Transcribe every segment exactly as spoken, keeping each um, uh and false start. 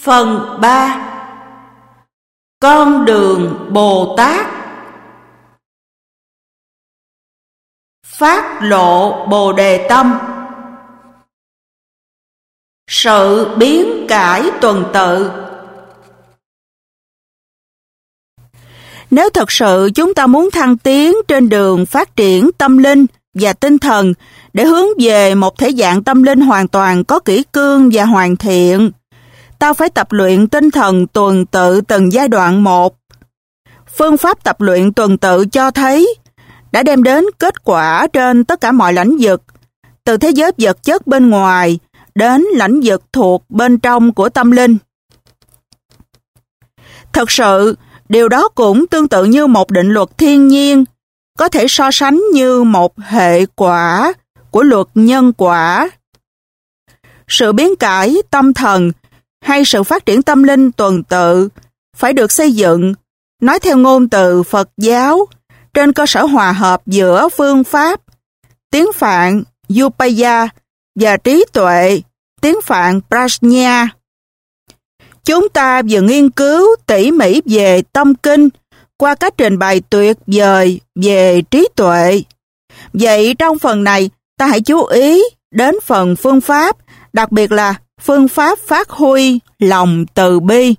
Phần ba. Con đường Bồ Tát. Phát lộ Bồ Đề tâm. Sự biến cải tuần tự. Nếu thật sự chúng ta muốn thăng tiến trên đường phát triển tâm linh và tinh thần để hướng về một thể dạng tâm linh hoàn toàn có kỷ cương và hoàn thiện, ta phải tập luyện tinh thần tuần tự từng giai đoạn một. Phương pháp tập luyện tuần tự cho thấy đã đem đến kết quả trên tất cả mọi lãnh vực, từ thế giới vật chất bên ngoài đến lãnh vực thuộc bên trong của tâm linh. Thật sự, điều đó cũng tương tự như một định luật thiên nhiên, có thể so sánh như một hệ quả của luật nhân quả. Sự biến cải tâm thần hay sự phát triển tâm linh tuần tự phải được xây dựng, nói theo ngôn từ Phật giáo, trên cơ sở hòa hợp giữa phương pháp, tiếng Phạn Upaya, và trí tuệ, tiếng Phạn Prajna. Chúng ta vừa nghiên cứu tỉ mỉ về tâm kinh qua cách trình bày tuyệt vời về trí tuệ. Vậy trong phần này, ta hãy chú ý đến phần phương pháp, đặc biệt là phương pháp phát huy lòng từ bi.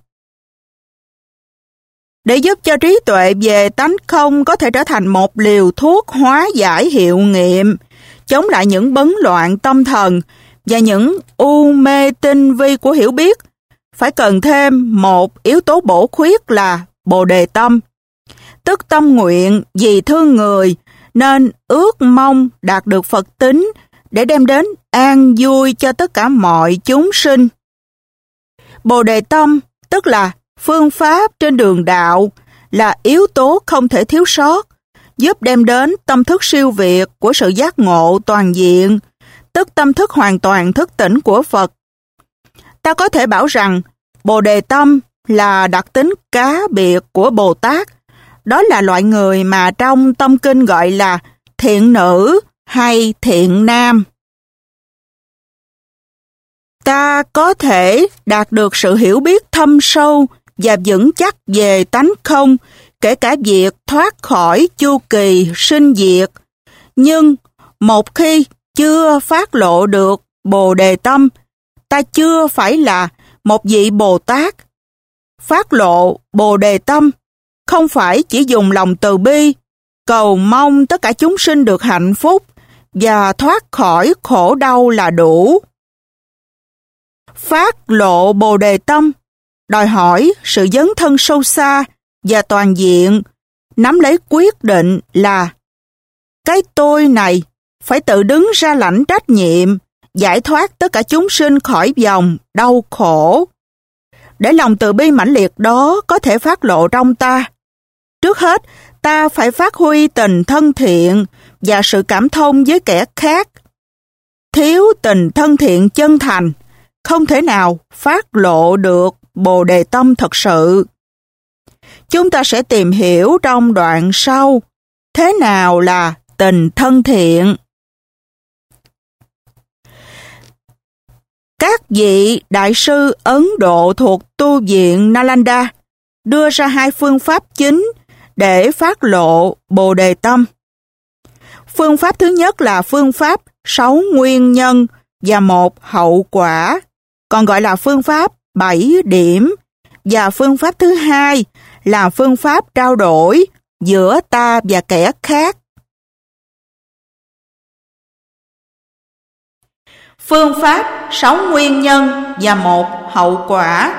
Để giúp cho trí tuệ về tánh không có thể trở thành một liều thuốc hóa giải hiệu nghiệm, chống lại những bấn loạn tâm thần và những u mê tinh vi của hiểu biết, phải cần thêm một yếu tố bổ khuyết là Bồ Đề tâm, tức tâm nguyện vì thương người nên ước mong đạt được Phật tính để đem đến an vui cho tất cả mọi chúng sinh. Bồ Đề tâm, tức là phương pháp trên đường đạo, là yếu tố không thể thiếu sót, giúp đem đến tâm thức siêu việt của sự giác ngộ toàn diện, tức tâm thức hoàn toàn thức tỉnh của Phật. Ta có thể bảo rằng Bồ Đề tâm là đặc tính cá biệt của Bồ Tát. Đó là loại người mà trong tâm kinh gọi là thiện nữ hay thiện nam. Ta có thể đạt được sự hiểu biết thâm sâu và vững chắc về tánh không, kể cả việc thoát khỏi chu kỳ sinh diệt. Nhưng một khi chưa phát lộ được Bồ Đề tâm, ta chưa phải là một vị Bồ Tát. Phát lộ Bồ Đề tâm không phải chỉ dùng lòng từ bi, cầu mong tất cả chúng sinh được hạnh phúc và thoát khỏi khổ đau là đủ. Phát lộ Bồ Đề tâm đòi hỏi sự dấn thân sâu xa và toàn diện, nắm lấy quyết định là cái tôi này phải tự đứng ra lãnh trách nhiệm, giải thoát tất cả chúng sinh khỏi vòng đau khổ. Để lòng từ bi mãnh liệt đó có thể phát lộ trong ta, trước hết ta phải phát huy tình thân thiện và sự cảm thông với kẻ khác. Thiếu tình thân thiện chân thành, không thể nào phát lộ được Bồ Đề tâm thật sự. Chúng ta sẽ tìm hiểu trong đoạn sau thế nào là tình thân thiện. Các vị đại sư Ấn Độ thuộc tu viện Nalanda đưa ra hai phương pháp chính để phát lộ Bồ Đề tâm. Phương pháp thứ nhất là phương pháp sáu nguyên nhân và một hậu quả, còn gọi là phương pháp bảy điểm, và phương pháp thứ hai là phương pháp trao đổi giữa ta và kẻ khác. Phương pháp sáu nguyên nhân và một hậu quả.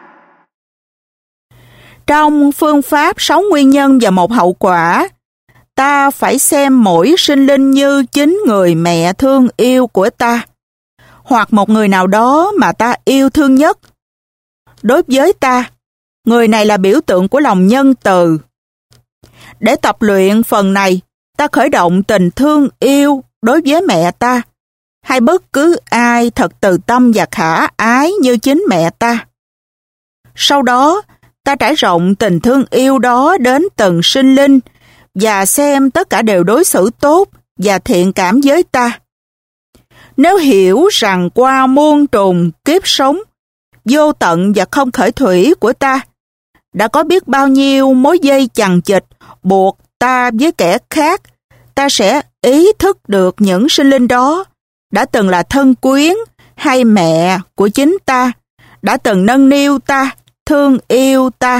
Trong phương pháp sáu nguyên nhân và một hậu quả, ta phải xem mỗi sinh linh như chính người mẹ thương yêu của ta, hoặc một người nào đó mà ta yêu thương nhất. Đối với ta, người này là biểu tượng của lòng nhân từ. Để tập luyện phần này, ta khởi động tình thương yêu đối với mẹ ta, hay bất cứ ai thật từ tâm và khả ái như chính mẹ ta. Sau đó, ta trải rộng tình thương yêu đó đến từng sinh linh và xem tất cả đều đối xử tốt và thiện cảm với ta. Nếu hiểu rằng qua muôn trùng kiếp sống, vô tận và không khởi thủy của ta. Đã có biết bao nhiêu mối dây chằng chịt buộc ta với kẻ khác, ta sẽ ý thức được những sinh linh đó đã từng là thân quyến hay mẹ của chính ta, đã từng nâng niu ta, thương yêu ta.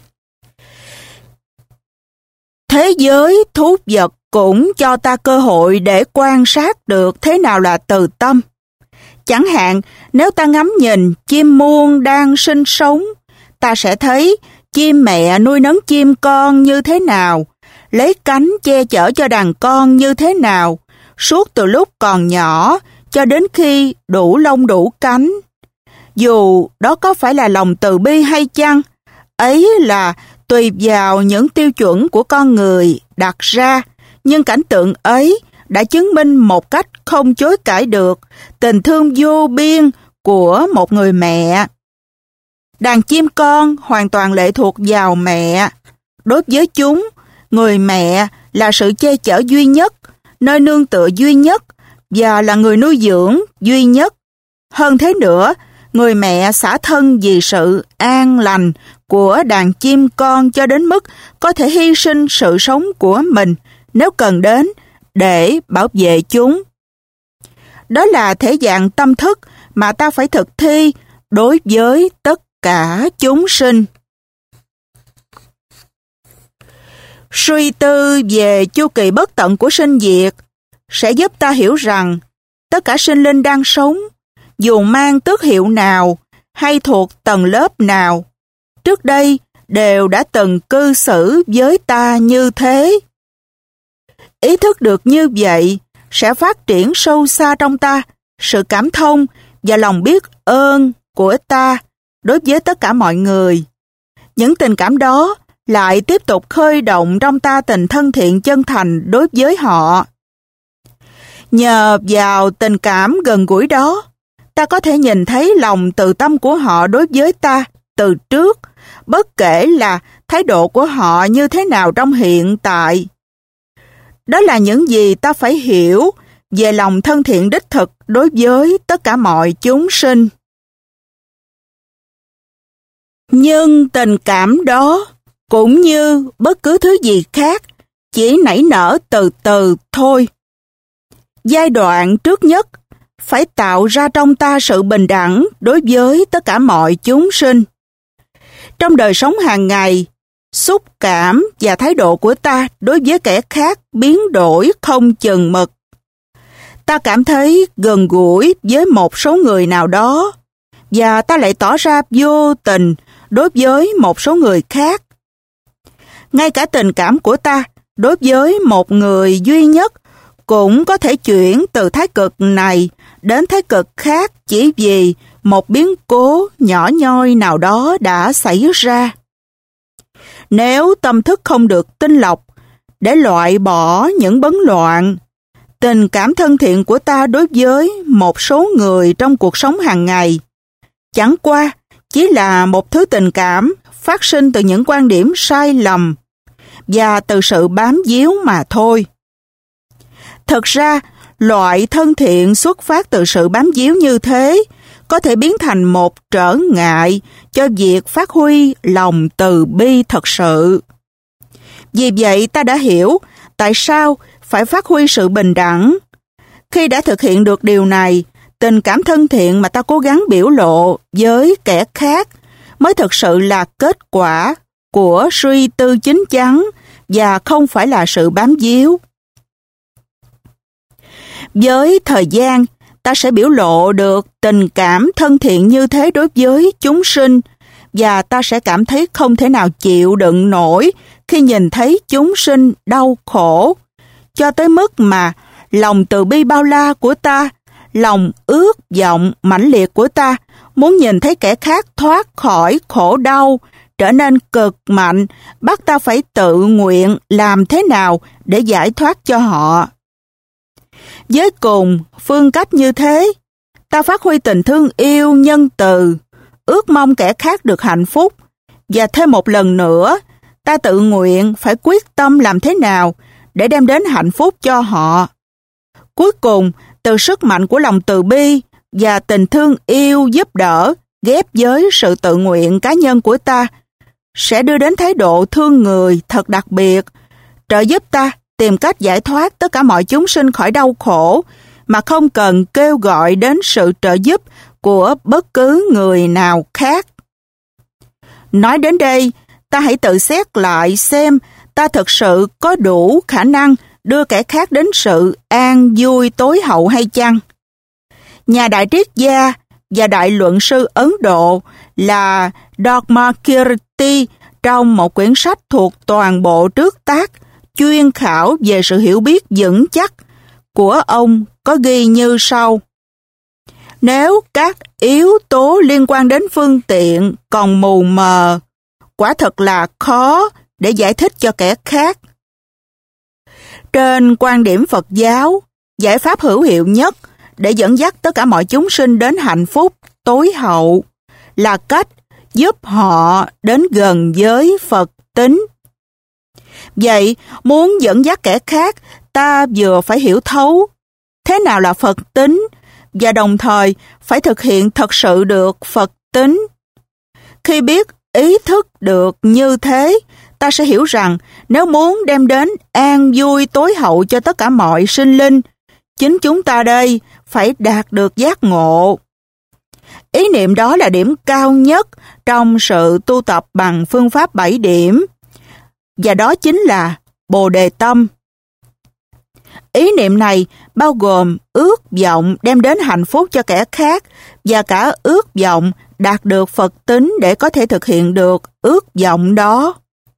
Thế giới thú vật cũng cho ta cơ hội để quan sát được thế nào là từ tâm. Chẳng hạn, nếu ta ngắm nhìn chim muông đang sinh sống, ta sẽ thấy chim mẹ nuôi nấng chim con như thế nào, lấy cánh che chở cho đàn con như thế nào, suốt từ lúc còn nhỏ cho đến khi đủ lông đủ cánh. Dù đó có phải là lòng từ bi hay chăng, ấy là tùy vào những tiêu chuẩn của con người đặt ra, nhưng cảnh tượng ấy đã chứng minh một cách không chối cãi được tình thương vô biên của một người mẹ. Đàn chim con hoàn toàn lệ thuộc vào mẹ. Đối với chúng, người mẹ là sự che chở duy nhất, nơi nương tựa duy nhất và là người nuôi dưỡng duy nhất. Hơn thế nữa, người mẹ xả thân vì sự an lành của đàn chim con cho đến mức có thể hy sinh sự sống của mình nếu cần đến để bảo vệ chúng. Đó là thể dạng tâm thức mà ta phải thực thi đối với tất cả chúng sinh. Suy tư về chu kỳ bất tận của sinh diệt sẽ giúp ta hiểu rằng tất cả sinh linh đang sống, dù mang tước hiệu nào hay thuộc tầng lớp nào, trước đây đều đã từng cư xử với ta như thế. Ý thức được như vậy sẽ phát triển sâu xa trong ta sự cảm thông và lòng biết ơn của ta đối với tất cả mọi người. Những tình cảm đó lại tiếp tục khơi động trong ta tình thân thiện chân thành đối với họ. Nhờ vào tình cảm gần gũi đó, ta có thể nhìn thấy lòng từ tâm của họ đối với ta từ trước, bất kể là thái độ của họ như thế nào trong hiện tại. Đó là những gì ta phải hiểu về lòng thân thiện đích thực đối với tất cả mọi chúng sinh. Nhưng tình cảm đó, cũng như bất cứ thứ gì khác, chỉ nảy nở từ từ thôi. Giai đoạn trước nhất phải tạo ra trong ta sự bình đẳng đối với tất cả mọi chúng sinh. Trong đời sống hàng ngày, xúc cảm và thái độ của ta đối với kẻ khác biến đổi không chừng mực. Ta cảm thấy gần gũi với một số người nào đó, và ta lại tỏ ra vô tình đối với một số người khác. Ngay cả tình cảm của ta đối với một người duy nhất cũng có thể chuyển từ thái cực này đến thái cực khác chỉ vì một biến cố nhỏ nhoi nào đó đã xảy ra. Nếu tâm thức không được tinh lọc để loại bỏ những bấn loạn, tình cảm thân thiện của ta đối với một số người trong cuộc sống hàng ngày chẳng qua chỉ là một thứ tình cảm phát sinh từ những quan điểm sai lầm và từ sự bám víu mà thôi. Thật ra, loại thân thiện xuất phát từ sự bám víu như thế có thể biến thành một trở ngại cho việc phát huy lòng từ bi thật sự. Vì vậy ta đã hiểu tại sao phải phát huy sự bình đẳng. Khi đã thực hiện được điều này, tình cảm thân thiện mà ta cố gắng biểu lộ với kẻ khác mới thực sự là kết quả của suy tư chín chắn và không phải là sự bám víu. Với thời gian, ta sẽ biểu lộ được tình cảm thân thiện như thế đối với chúng sinh và ta sẽ cảm thấy không thể nào chịu đựng nổi khi nhìn thấy chúng sinh đau khổ, cho tới mức mà lòng từ bi bao la của ta, lòng ước vọng mãnh liệt của ta muốn nhìn thấy kẻ khác thoát khỏi khổ đau trở nên cực mạnh, bắt ta phải tự nguyện làm thế nào để giải thoát cho họ. Với cùng phương cách như thế, ta phát huy tình thương yêu nhân từ, ước mong kẻ khác được hạnh phúc, và thêm một lần nữa, ta tự nguyện phải quyết tâm làm thế nào để đem đến hạnh phúc cho họ. Cuối cùng, từ sức mạnh của lòng từ bi và tình thương yêu giúp đỡ ghép với sự tự nguyện cá nhân của ta, sẽ đưa đến thái độ thương người thật đặc biệt, trợ giúp ta tìm cách giải thoát tất cả mọi chúng sinh khỏi đau khổ mà không cần kêu gọi đến sự trợ giúp của bất cứ người nào khác. Nói đến đây, ta hãy tự xét lại xem ta thực sự có đủ khả năng đưa kẻ khác đến sự an vui tối hậu hay chăng? Nhà đại triết gia và đại luận sư Ấn Độ là Dharmakirti trong một quyển sách thuộc toàn bộ trước tác chuyên khảo về sự hiểu biết vững chắc của ông có ghi như sau. Nếu các yếu tố liên quan đến phương tiện còn mù mờ, quả thật là khó để giải thích cho kẻ khác. Trên quan điểm Phật giáo, giải pháp hữu hiệu nhất để dẫn dắt tất cả mọi chúng sinh đến hạnh phúc tối hậu là cách giúp họ đến gần với Phật tính. Vậy, muốn dẫn dắt kẻ khác, ta vừa phải hiểu thấu thế nào là Phật tính và đồng thời phải thực hiện thật sự được Phật tính. Khi biết ý thức được như thế, ta sẽ hiểu rằng nếu muốn đem đến an vui tối hậu cho tất cả mọi sinh linh, chính chúng ta đây phải đạt được giác ngộ. Ý niệm đó là điểm cao nhất trong sự tu tập bằng phương pháp bảy điểm, và đó chính là Bồ Đề Tâm. Ý niệm này bao gồm ước vọng đem đến hạnh phúc cho kẻ khác và cả ước vọng đạt được Phật tính để có thể thực hiện được ước vọng đó.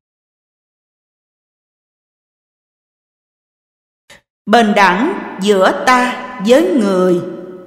Bình đẳng giữa ta với người.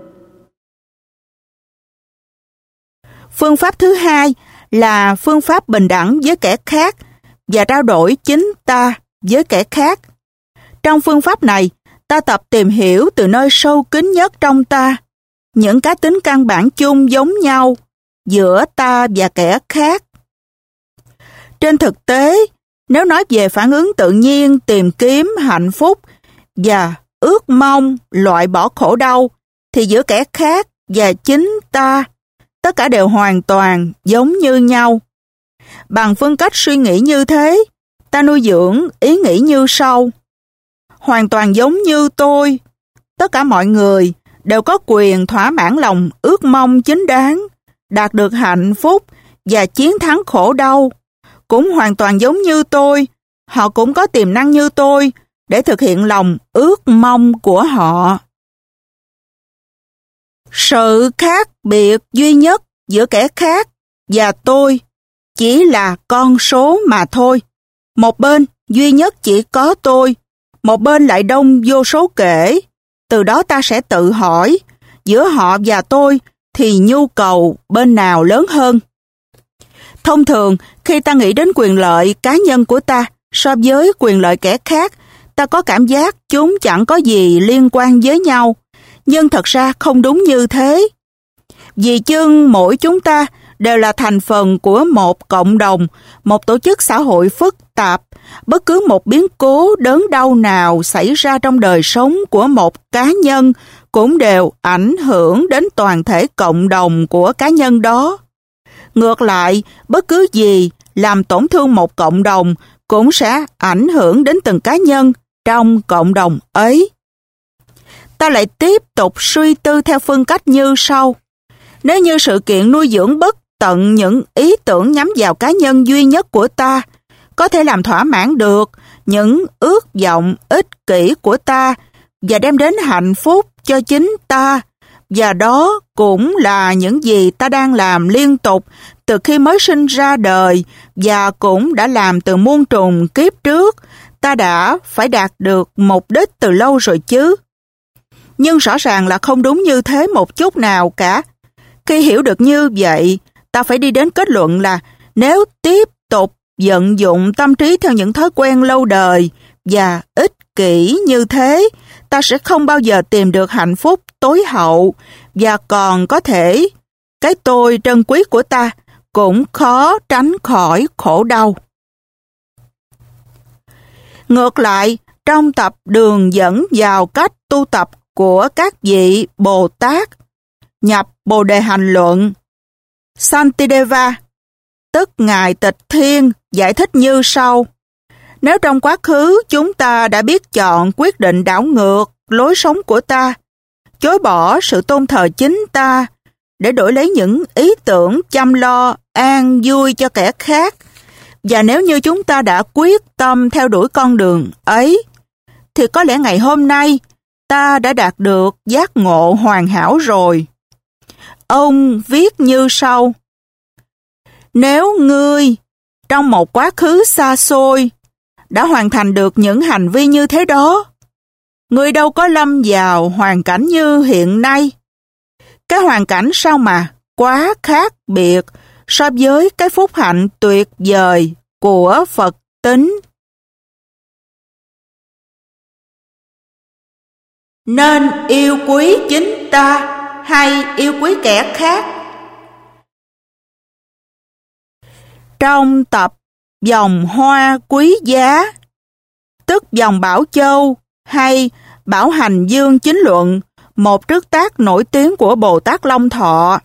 Phương pháp thứ hai là phương pháp bình đẳng với kẻ khác và trao đổi chính ta với kẻ khác. Trong phương pháp này, ta tập tìm hiểu từ nơi sâu kín nhất trong ta những cá tính căn bản chung giống nhau giữa ta và kẻ khác. Trên thực tế, nếu nói về phản ứng tự nhiên tìm kiếm hạnh phúc và ước mong loại bỏ khổ đau, thì giữa kẻ khác và chính ta, tất cả đều hoàn toàn giống như nhau. Bằng phương cách suy nghĩ như thế, ta nuôi dưỡng ý nghĩ như sau. Hoàn toàn giống như tôi, tất cả mọi người đều có quyền thỏa mãn lòng ước mong chính đáng, đạt được hạnh phúc và chiến thắng khổ đau. Cũng hoàn toàn giống như tôi, họ cũng có tiềm năng như tôi để thực hiện lòng ước mong của họ. Sự khác biệt duy nhất giữa kẻ khác và tôi chỉ là con số mà thôi. Một bên duy nhất chỉ có tôi, một bên lại đông vô số kể. Từ đó ta sẽ tự hỏi, giữa họ và tôi thì nhu cầu bên nào lớn hơn? Thông thường, khi ta nghĩ đến quyền lợi cá nhân của ta so với quyền lợi kẻ khác, ta có cảm giác chúng chẳng có gì liên quan với nhau. Nhưng thật ra không đúng như thế. Vì chưng mỗi chúng ta đều là thành phần của một cộng đồng, một tổ chức xã hội phức tạp. Bất cứ một biến cố đớn đau nào xảy ra trong đời sống của một cá nhân cũng đều ảnh hưởng đến toàn thể cộng đồng của cá nhân đó. Ngược lại, bất cứ gì làm tổn thương một cộng đồng cũng sẽ ảnh hưởng đến từng cá nhân trong cộng đồng ấy. Ta lại tiếp tục suy tư theo phương cách như sau. Nếu như sự kiện nuôi dưỡng bất tận những ý tưởng nhắm vào cá nhân duy nhất của ta có thể làm thỏa mãn được những ước vọng ích kỷ của ta và đem đến hạnh phúc cho chính ta, và đó cũng là những gì ta đang làm liên tục từ khi mới sinh ra đời và cũng đã làm từ muôn trùng kiếp trước, ta đã phải đạt được mục đích từ lâu rồi chứ. Nhưng rõ ràng là không đúng như thế một chút nào cả. Khi hiểu được như vậy, ta phải đi đến kết luận là nếu tiếp tục vận dụng tâm trí theo những thói quen lâu đời và ích kỷ như thế, ta sẽ không bao giờ tìm được hạnh phúc tối hậu, và còn có thể cái tôi trân quý của ta cũng khó tránh khỏi khổ đau. Ngược lại, trong tập đường dẫn vào cách tu tập của các vị Bồ Tát, nhập Bồ Đề Hành Luận, Santideva, tức Ngài Tịch Thiên, giải thích như sau. Nếu trong quá khứ chúng ta đã biết chọn quyết định đảo ngược lối sống của ta, chối bỏ sự tôn thờ chính ta để đổi lấy những ý tưởng chăm lo, an vui cho kẻ khác, và nếu như chúng ta đã quyết tâm theo đuổi con đường ấy, thì có lẽ ngày hôm nay ta đã đạt được giác ngộ hoàn hảo rồi. Ông viết như sau. Nếu ngươi trong một quá khứ xa xôi đã hoàn thành được những hành vi như thế đó, ngươi đâu có lâm vào hoàn cảnh như hiện nay. Cái hoàn cảnh sao mà quá khác biệt so với cái phúc hạnh tuyệt vời của Phật tính. Nên yêu quý chính ta hay yêu quý kẻ khác? Trong tập Vòng Hoa Quý Giá, tức Vòng Bảo Châu hay Bảo Hành Dương Chính Luận, một trức tác nổi tiếng của Bồ Tát Long Thọ,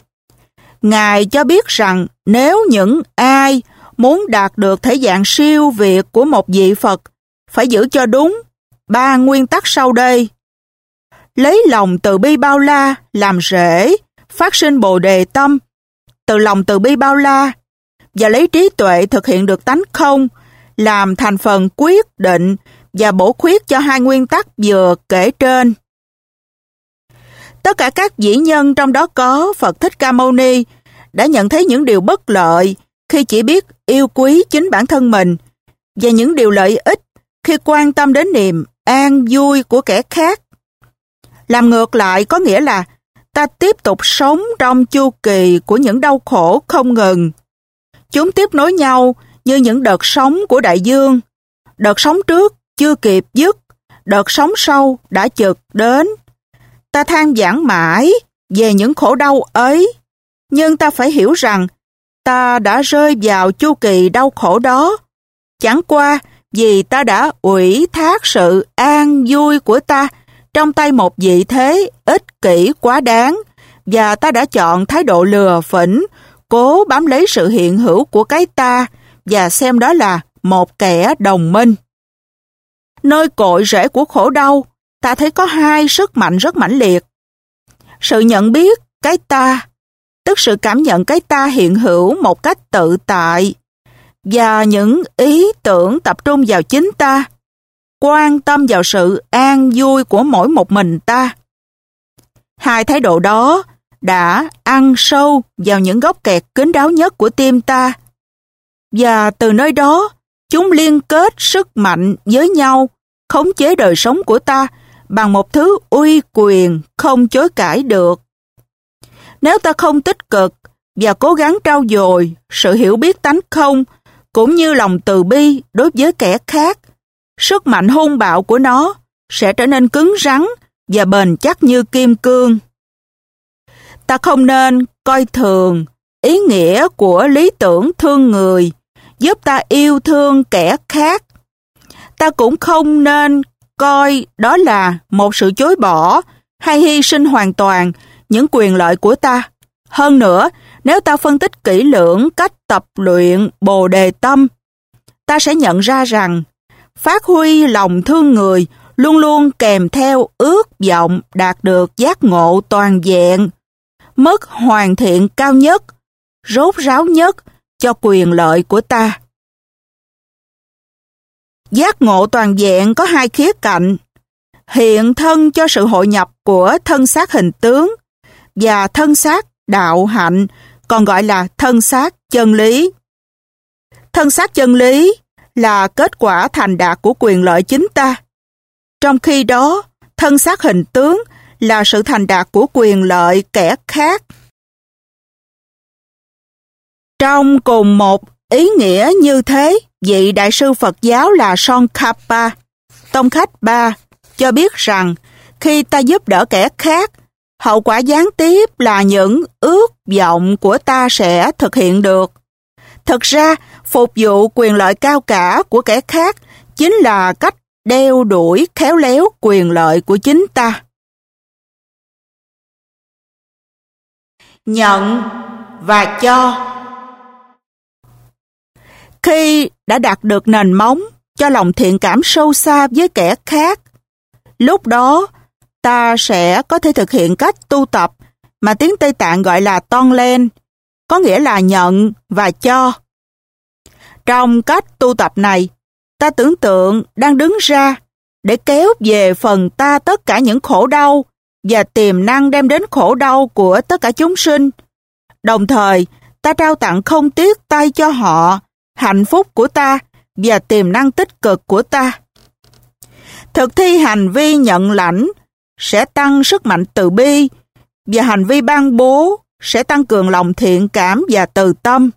Ngài cho biết rằng nếu những ai muốn đạt được thể dạng siêu việt của một vị Phật phải giữ cho đúng ba nguyên tắc sau đây. Lấy lòng từ bi bao la làm rễ, phát sinh Bồ Đề tâm, từ lòng từ bi bao la, và lấy trí tuệ thực hiện được tánh không, làm thành phần quyết định và bổ khuyết cho hai nguyên tắc vừa kể trên. Tất cả các vĩ nhân trong đó có Phật Thích Ca Mâu Ni đã nhận thấy những điều bất lợi khi chỉ biết yêu quý chính bản thân mình, và những điều lợi ích khi quan tâm đến niềm an vui của kẻ khác. Làm ngược lại có nghĩa là ta tiếp tục sống trong chu kỳ của những đau khổ không ngừng. Chúng tiếp nối nhau như những đợt sóng của đại dương. Đợt sóng trước chưa kịp dứt, đợt sóng sau đã chực đến. Ta than vãn mãi về những khổ đau ấy, nhưng ta phải hiểu rằng ta đã rơi vào chu kỳ đau khổ đó, chẳng qua vì ta đã ủy thác sự an vui của ta trong tay một vị thế ích kỷ quá đáng, và ta đã chọn thái độ lừa phỉnh, cố bám lấy sự hiện hữu của cái ta và xem đó là một kẻ đồng minh. Nơi cội rễ của khổ đau, ta thấy có hai sức mạnh rất mãnh liệt. Sự nhận biết cái ta, tức sự cảm nhận cái ta hiện hữu một cách tự tại, và những ý tưởng tập trung vào chính ta, quan tâm vào sự an vui của mỗi một mình ta. Hai thái độ đó đã ăn sâu vào những góc kẹt kín đáo nhất của tim ta, và từ nơi đó chúng liên kết sức mạnh với nhau, khống chế đời sống của ta bằng một thứ uy quyền không chối cãi được. Nếu ta không tích cực và cố gắng trau dồi sự hiểu biết tánh không, cũng như lòng từ bi đối với kẻ khác, sức mạnh hung bạo của nó sẽ trở nên cứng rắn và bền chắc như kim cương. Ta không nên coi thường ý nghĩa của lý tưởng thương người, giúp ta yêu thương kẻ khác. Ta cũng không nên coi đó là một sự chối bỏ hay hy sinh hoàn toàn những quyền lợi của ta. Hơn nữa, nếu ta phân tích kỹ lưỡng cách tập luyện Bồ Đề tâm, ta sẽ nhận ra rằng phát huy lòng thương người luôn luôn kèm theo ước vọng đạt được giác ngộ toàn vẹn, mức hoàn thiện cao nhất, rốt ráo nhất cho quyền lợi của ta. Giác ngộ toàn vẹn có hai khía cạnh: hiện thân cho sự hội nhập của thân xác hình tướng và thân xác đạo hạnh, còn gọi là thân xác chân lý. Thân xác chân lý là kết quả thành đạt của quyền lợi chính ta, trong khi đó thân xác hình tướng là sự thành đạt của quyền lợi kẻ khác. Trong cùng một ý nghĩa như thế, vị đại sư Phật giáo là Tsongkhapa, Tông Khách Ba, cho biết rằng khi ta giúp đỡ kẻ khác, hậu quả gián tiếp là những ước vọng của ta sẽ thực hiện được. Thực ra, phục vụ quyền lợi cao cả của kẻ khác chính là cách đeo đuổi khéo léo quyền lợi của chính ta. Nhận và cho. Khi đã đạt được nền móng cho lòng thiện cảm sâu xa với kẻ khác, lúc đó ta sẽ có thể thực hiện cách tu tập mà tiếng Tây Tạng gọi là Tonglen, có nghĩa là nhận và cho. Trong cách tu tập này, ta tưởng tượng đang đứng ra để kéo về phần ta tất cả những khổ đau và tiềm năng đem đến khổ đau của tất cả chúng sinh. Đồng thời, ta trao tặng không tiếc tay cho họ hạnh phúc của ta và tiềm năng tích cực của ta. Thực thi hành vi nhận lãnh sẽ tăng sức mạnh từ bi, và hành vi ban bố sẽ tăng cường lòng thiện cảm và từ tâm.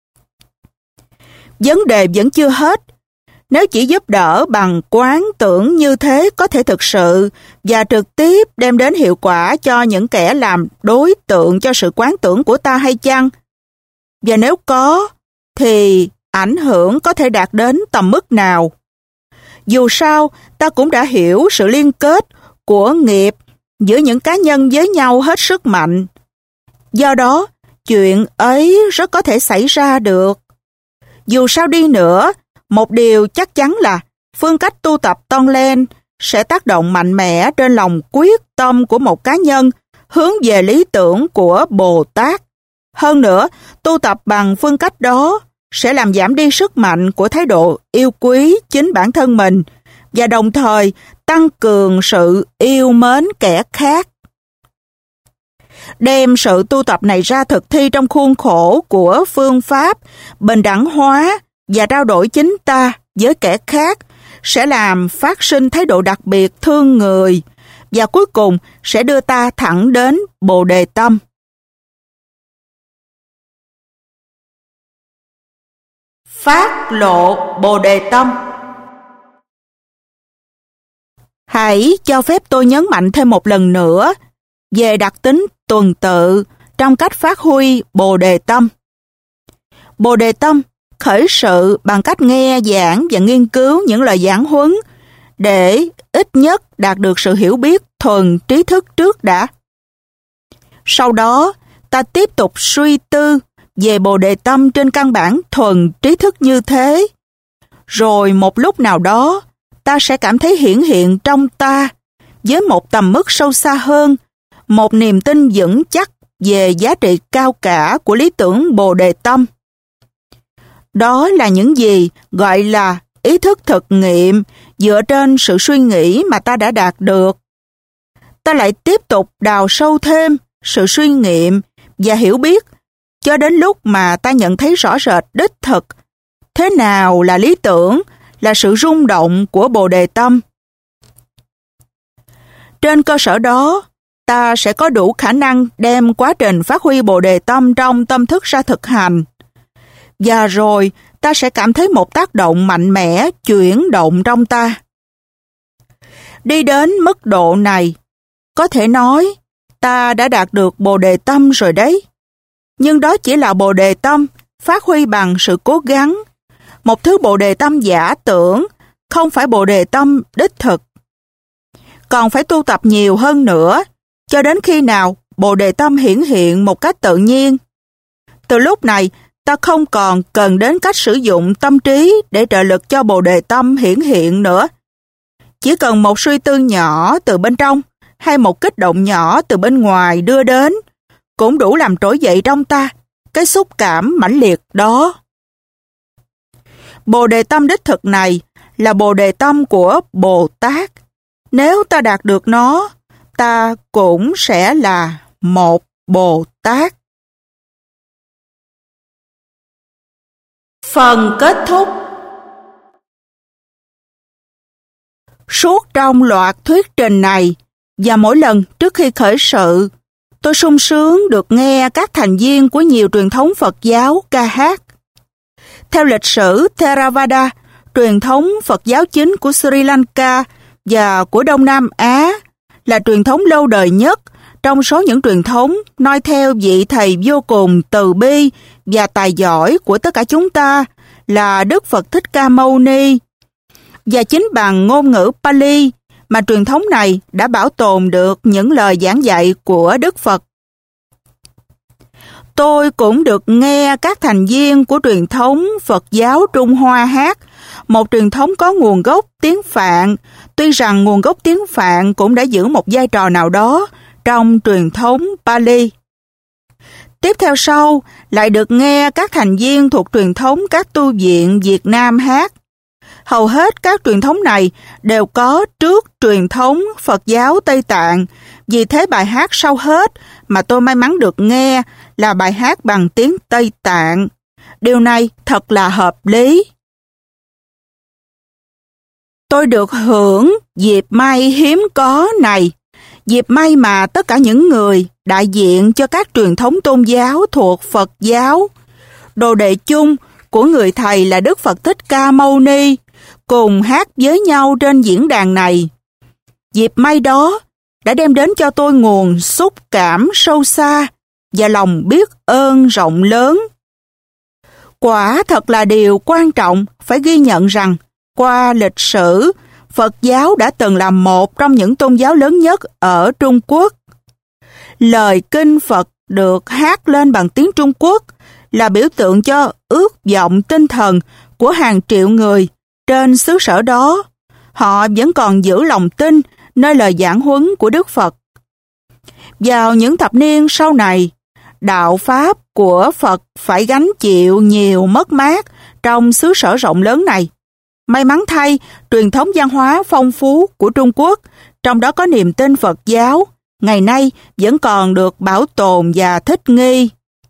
Vấn đề vẫn chưa hết. Nếu chỉ giúp đỡ bằng quán tưởng như thế có thể thực sự và trực tiếp đem đến hiệu quả cho những kẻ làm đối tượng cho sự quán tưởng của ta hay chăng? Và nếu có, thì ảnh hưởng có thể đạt đến tầm mức nào? Dù sao, ta cũng đã hiểu sự liên kết của nghiệp giữa những cá nhân với nhau hết sức mạnh. Do đó, chuyện ấy rất có thể xảy ra được. Dù sao đi nữa, một điều chắc chắn là phương cách tu tập Tonglen sẽ tác động mạnh mẽ trên lòng quyết tâm của một cá nhân hướng về lý tưởng của Bồ Tát. Hơn nữa, tu tập bằng phương cách đó sẽ làm giảm đi sức mạnh của thái độ yêu quý chính bản thân mình và đồng thời tăng cường sự yêu mến kẻ khác. Đem sự tu tập này ra thực thi trong khuôn khổ của phương pháp bình đẳng hóa và trao đổi chính ta với kẻ khác sẽ làm phát sinh thái độ đặc biệt thương người và cuối cùng sẽ đưa ta thẳng đến Bồ Đề Tâm. Phát lộ Bồ Đề Tâm. Hãy cho phép tôi nhấn mạnh thêm một lần nữa về đặc tính tuần tự trong cách phát huy Bồ Đề Tâm. Bồ Đề Tâm khởi sự bằng cách nghe giảng và nghiên cứu những lời giảng huấn để ít nhất đạt được sự hiểu biết thuần trí thức trước đã. Sau đó, ta tiếp tục suy tư về Bồ Đề Tâm trên căn bản thuần trí thức như thế. Rồi một lúc nào đó, ta sẽ cảm thấy hiển hiện trong ta với một tầm mức sâu xa hơn, một niềm tin vững chắc về giá trị cao cả của lý tưởng Bồ Đề Tâm. Đó là những gì gọi là ý thức thực nghiệm dựa trên sự suy nghĩ mà ta đã đạt được. Ta lại tiếp tục đào sâu thêm sự suy nghiệm và hiểu biết cho đến lúc mà ta nhận thấy rõ rệt đích thực thế nào là lý tưởng, là sự rung động của Bồ Đề Tâm. Trên cơ sở đó, ta sẽ có đủ khả năng đem quá trình phát huy Bồ Đề Tâm trong tâm thức ra thực hành. Và rồi, ta sẽ cảm thấy một tác động mạnh mẽ chuyển động trong ta. Đi đến mức độ này, có thể nói, ta đã đạt được Bồ Đề Tâm rồi đấy. Nhưng đó chỉ là Bồ Đề Tâm phát huy bằng sự cố gắng, một thứ Bồ Đề Tâm giả tưởng, không phải Bồ Đề Tâm đích thực. Còn phải tu tập nhiều hơn nữa, cho đến khi nào Bồ Đề Tâm hiển hiện một cách tự nhiên. Từ lúc này, ta không còn cần đến cách sử dụng tâm trí để trợ lực cho Bồ Đề Tâm hiển hiện nữa. Chỉ cần một suy tư nhỏ từ bên trong hay một kích động nhỏ từ bên ngoài đưa đến cũng đủ làm trỗi dậy trong ta cái xúc cảm mãnh liệt đó. Bồ Đề Tâm đích thực này là Bồ Đề Tâm của Bồ Tát. Nếu ta đạt được nó, ta cũng sẽ là một Bồ Tát. Phần kết thúc. Suốt trong loạt thuyết trình này và mỗi lần trước khi khởi sự, tôi sung sướng được nghe các thành viên của nhiều truyền thống Phật giáo ca hát. Theo lịch sử Theravada, truyền thống Phật giáo chính của Sri Lanka và của Đông Nam Á, là truyền thống lâu đời nhất trong số những truyền thống noi theo vị thầy vô cùng từ bi và tài giỏi của tất cả chúng ta là Đức Phật Thích Ca Mâu Ni. Và chính bằng ngôn ngữ Pali mà truyền thống này đã bảo tồn được những lời giảng dạy của Đức Phật. Tôi cũng được nghe các thành viên của truyền thống Phật giáo Trung Hoa hát, một truyền thống có nguồn gốc tiếng Phạn, tuy rằng nguồn gốc tiếng Phạn cũng đã giữ một vai trò nào đó trong truyền thống Pali. Tiếp theo sau, lại được nghe các thành viên thuộc truyền thống các tu viện Việt Nam hát. Hầu hết các truyền thống này đều có trước truyền thống Phật giáo Tây Tạng, vì thế bài hát sau hết mà tôi may mắn được nghe là bài hát bằng tiếng Tây Tạng. Điều này thật là hợp lý. Tôi được hưởng dịp may hiếm có này, dịp may mà tất cả những người đại diện cho các truyền thống tôn giáo thuộc Phật giáo, đồ đệ chung của người thầy là Đức Phật Thích Ca Mâu Ni, cùng hát với nhau trên diễn đàn này. Dịp may đó đã đem đến cho tôi nguồn xúc cảm sâu xa và lòng biết ơn rộng lớn. Quả thật là điều quan trọng phải ghi nhận rằng qua lịch sử, Phật giáo đã từng là một trong những tôn giáo lớn nhất ở Trung Quốc. Lời kinh Phật được hát lên bằng tiếng Trung Quốc là biểu tượng cho ước vọng tinh thần của hàng triệu người trên xứ sở đó. Họ vẫn còn giữ lòng tin nơi lời giảng huấn của Đức Phật. Vào những thập niên sau này, đạo Pháp của Phật phải gánh chịu nhiều mất mát trong xứ sở rộng lớn này. May mắn thay, truyền thống văn hóa phong phú của Trung Quốc, trong đó có niềm tin Phật giáo, ngày nay vẫn còn được bảo tồn và thích nghi.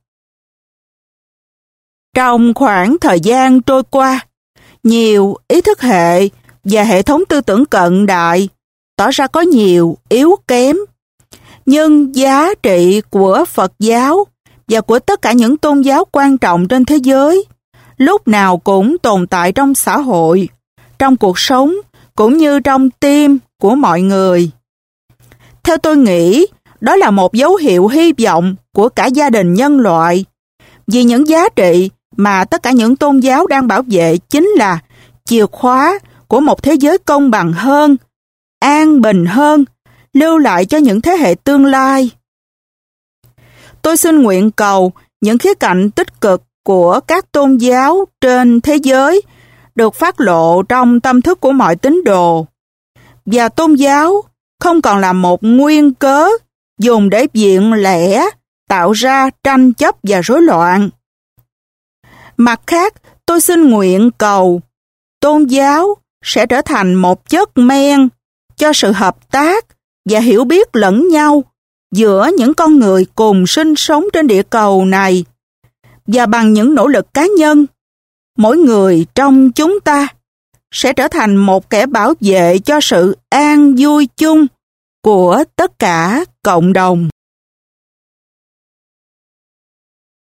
Trong khoảng thời gian trôi qua, nhiều ý thức hệ và hệ thống tư tưởng cận đại tỏ ra có nhiều yếu kém. Nhưng giá trị của Phật giáo và của tất cả những tôn giáo quan trọng trên thế giới lúc nào cũng tồn tại trong xã hội, trong cuộc sống cũng như trong tim của mọi người. Theo tôi nghĩ, đó là một dấu hiệu hy vọng của cả gia đình nhân loại, vì những giá trị mà tất cả những tôn giáo đang bảo vệ chính là chìa khóa của một thế giới công bằng hơn, an bình hơn, lưu lại cho những thế hệ tương lai. Tôi xin nguyện cầu những khía cạnh tích cực của các tôn giáo trên thế giới được phát lộ trong tâm thức của mọi tín đồ, và tôn giáo không còn là một nguyên cớ dùng để viện lẽ tạo ra tranh chấp và rối loạn. Mặt khác, tôi xin nguyện cầu tôn giáo sẽ trở thành một chất men cho sự hợp tác và hiểu biết lẫn nhau giữa những con người cùng sinh sống trên địa cầu này, và bằng những nỗ lực cá nhân, mỗi người trong chúng ta sẽ trở thành một kẻ bảo vệ cho sự an vui chung của tất cả cộng đồng.